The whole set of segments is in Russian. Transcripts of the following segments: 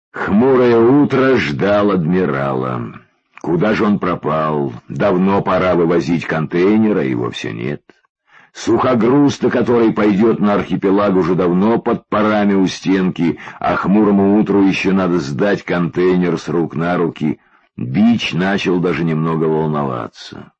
Хмурое утро ждал адмирала. Куда же он пропал? Давно пора вывозить контейнер, а его все нет. Сухогруз-то, который пойдет на архипелаг, уже давно под парами у стенки, а хмурому утру еще надо сдать контейнер с рук на руки. Бич начал даже немного волноваться.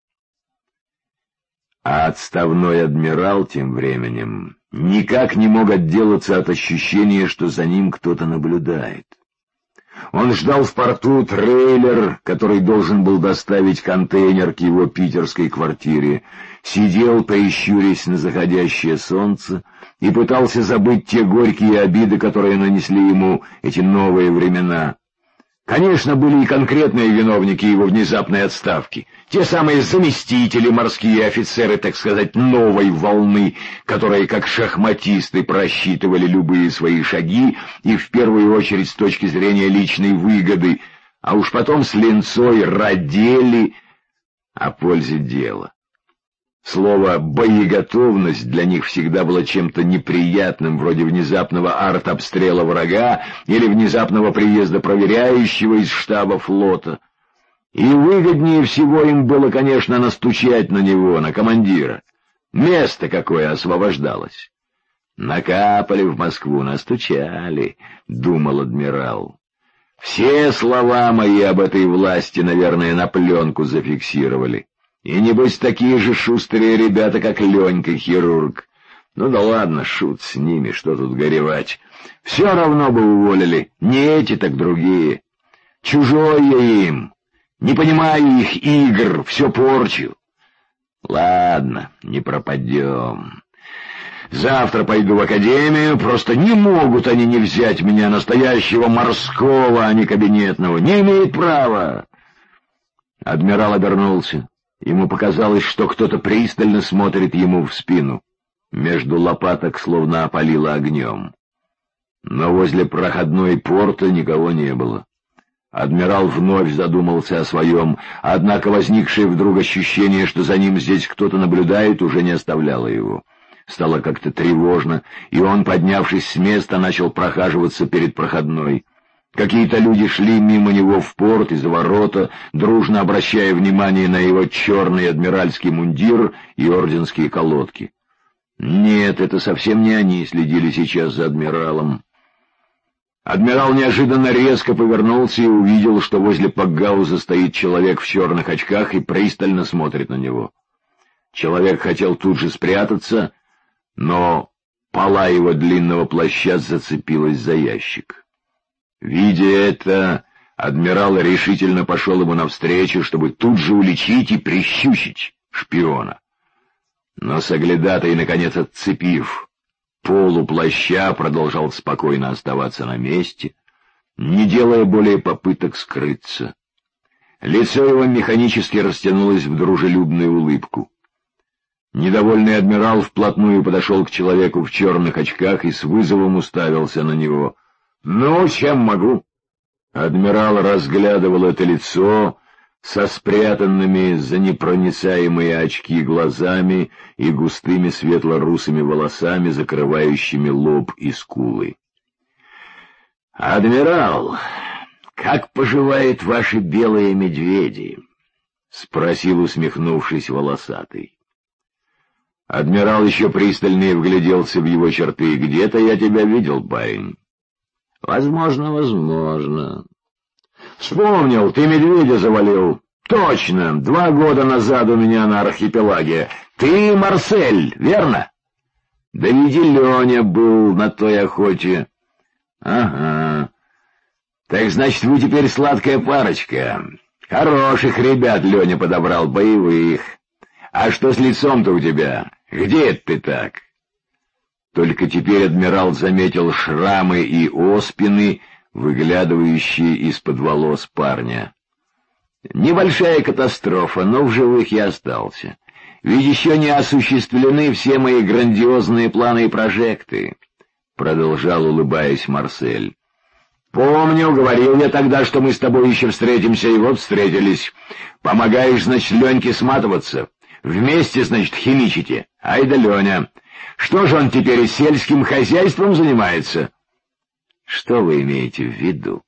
А отставной адмирал тем временем никак не мог отделаться от ощущения, что за ним кто-то наблюдает. Он ждал в порту трейлер, который должен был доставить контейнер к его питерской квартире, сидел, прищурясь на заходящее солнце, и пытался забыть те горькие обиды, которые нанесли ему эти новые времена. Конечно, были и конкретные виновники его внезапной отставки, те самые заместители, морские офицеры, так сказать, новой волны, которые, как шахматисты, просчитывали любые свои шаги и в первую очередь с точки зрения личной выгоды, а уж потом с линцой радели о пользе дела. Слово «боеготовность» для них всегда было чем-то неприятным, вроде внезапного артобстрела врага или внезапного приезда проверяющего из штаба флота. И выгоднее всего им было, конечно, настучать на него, на командира. Место какое освобождалось. «Накапали в Москву, настучали», — думал адмирал. «Все слова мои об этой власти, наверное, на пленку зафиксировали. И небось такие же шустрые ребята, как Ленька, хирург. Ну да ладно, шут с ними, что тут горевать. Все равно бы уволили, не эти, так другие. Чужой я им, не понимаю их игр, все порчу. Ладно, не пропадем. Завтра пойду в академию, просто не могут они не взять меня, настоящего морского, а не кабинетного, не имеет права». Адмирал обернулся. Ему показалось, что кто-то пристально смотрит ему в спину. Между лопаток словно опалило огнем. Но возле проходной порта никого не было. Адмирал вновь задумался о своем, однако возникшее вдруг ощущение, что за ним здесь кто-то наблюдает, уже не оставляло его. Стало как-то тревожно, и он, поднявшись с места, начал прохаживаться перед проходной. Какие-то люди шли мимо него в порт и за ворота, дружно обращая внимание на его черный адмиральский мундир и орденские колодки. Нет, это совсем не они следили сейчас за адмиралом. Адмирал неожиданно резко повернулся и увидел, что возле пакгауза стоит человек в черных очках и пристально смотрит на него. Человек хотел тут же спрятаться, но пола его длинного плаща зацепилась за ящик. Видя это, адмирал решительно пошел ему навстречу, чтобы тут же уличить и прищучить шпиона. Но соглядатай, наконец отцепив полу плаща, продолжал спокойно оставаться на месте, не делая более попыток скрыться. Лицо его механически растянулось в дружелюбную улыбку. Недовольный адмирал вплотную подошел к человеку в черных очках и с вызовом уставился на него. «Ну, чем могу?» Адмирал разглядывал это лицо со спрятанными за непроницаемые очки глазами и густыми светло-русыми волосами, закрывающими лоб и скулы. «Адмирал, как поживают ваши белые медведи?» — спросил, усмехнувшись, волосатый. Адмирал еще пристальнее вгляделся в его черты. «Где-то я тебя видел, парень». «Возможно, возможно». «Вспомнил, ты медведя завалил». «Точно, 2 года назад у меня на архипелаге. Ты Марсель, верно?» «Да ведь и Леня был на той охоте». «Ага. Так значит, вы теперь сладкая парочка. Хороших ребят Леня подобрал, боевых. А что с лицом-то у тебя? Где это ты так?» Только теперь адмирал заметил шрамы и оспины, выглядывающие из-под волос парня. «Небольшая катастрофа, но в живых я остался. Ведь еще не осуществлены все мои грандиозные планы и прожекты», — продолжал, улыбаясь, Марсель. «Помню, говорил я тогда, что мы с тобой еще встретимся, и вот встретились. Помогаешь, значит, Леньке сматываться. Вместе, значит, химичите. Ай да Леня. Что же он теперь и сельским хозяйством занимается?» «Что вы имеете в виду?»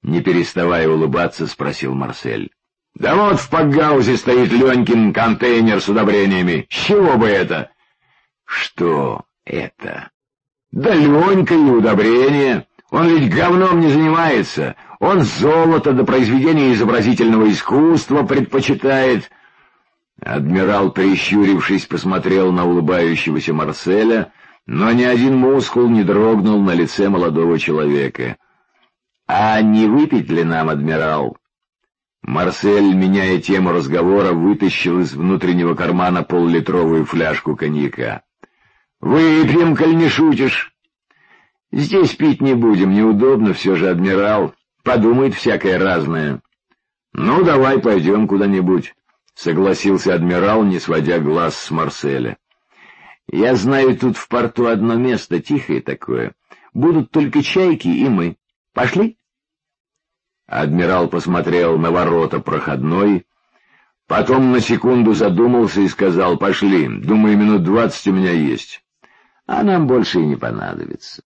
Не переставая улыбаться, спросил Марсель. «Да вот в пакгаузе стоит Ленькин контейнер с удобрениями. С чего бы это?» «Что это?» «Да Ленька и удобрения. Он ведь говном не занимается. Он золото до произведения изобразительного искусства предпочитает». Адмирал, прищурившись, посмотрел на улыбающегося Марселя, но ни один мускул не дрогнул на лице молодого человека. «А не выпить ли нам, адмирал?» Марсель, меняя тему разговора, вытащил из внутреннего кармана поллитровую фляжку коньяка. «Выпьем, коль не шутишь». «Здесь пить не будем, неудобно все же, адмирал. Подумает всякое разное». «Ну, давай пойдем куда-нибудь», — согласился адмирал, не сводя глаз с Марселя. «Я знаю тут в порту одно место, тихое такое. Будут только чайки и мы. Пошли?» Адмирал посмотрел на ворота проходной, потом на секунду задумался и сказал: «Пошли, думаю, минут 20 у меня есть, а нам больше и не понадобится».